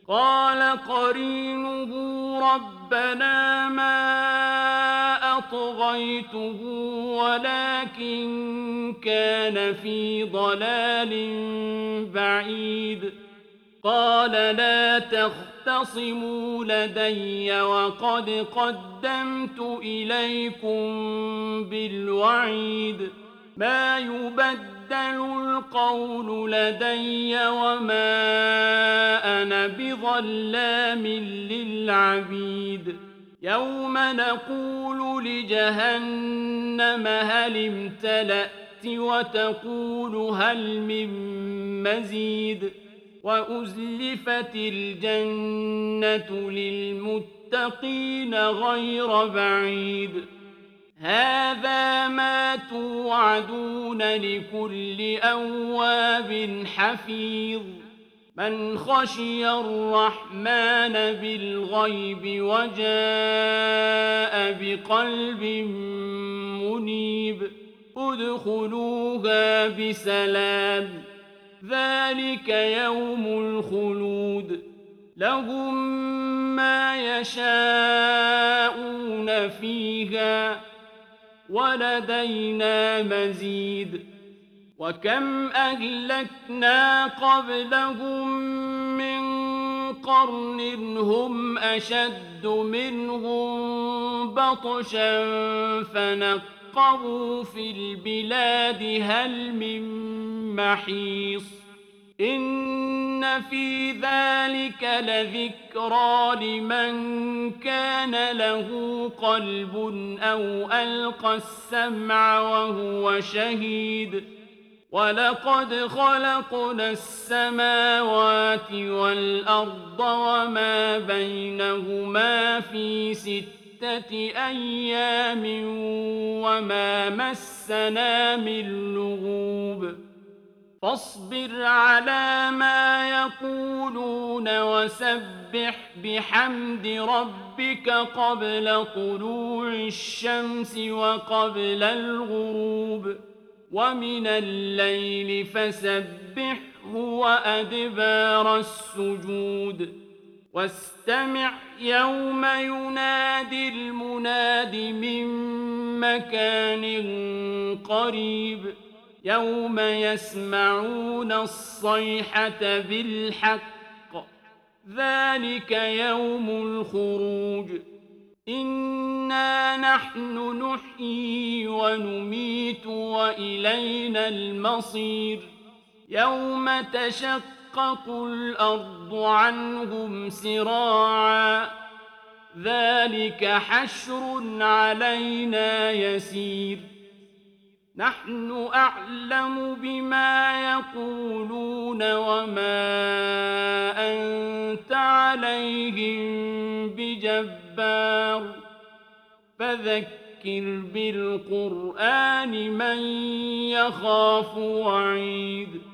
قال قرينه ربنا ما أطغيته ولكن كان في ضلال بعيد قال لا تختصموا لدي وقد قدمت إليكم بالوعيد ما يبدل القول لدي وما أنا بظلام للعبيد يوم نقول لجهنم هل امتلأت وتقول هل من مزيد وأزلفت الجنة للمتقين غير بعيد هذا ما توعدون لكل أواب حفيظ من خشي الرحمن بالغيب وجاء بقلب منيب ادخلوها بسلام ذلك يوم الخلود لهم ما يشاءون فيها ولدينا مزيد وكم أهلكنا قبلهم من قرن هم أشد منهم بطشا فنقبوا في البلاد هل من محيص إن في ذلك لذكرى لمن كان له قلب أو ألقى السمع وهو شهيد ولقد خلقنا السماوات والأرض وما بينهما في 6 أيام وما مسنا من لغوب فاصبر على ما يقولون وسبح بحمد ربك قبل طلوع الشمس وقبل الغروب ومن الليل فسبحه وأدبار السجود واستمع يوم ينادي المناد من مكان قريب يوم يسمعون الصيحة بالحق ذلك يوم الخروج إنا نحن نحيي ونميت وإلينا المصير يوم تشقق الأرض عنهم سراعا ذلك حشر علينا يسير نحن أعلم بما يقولون وما أنت عليهم بجبار فذكر بالقرآن من يخاف وعيد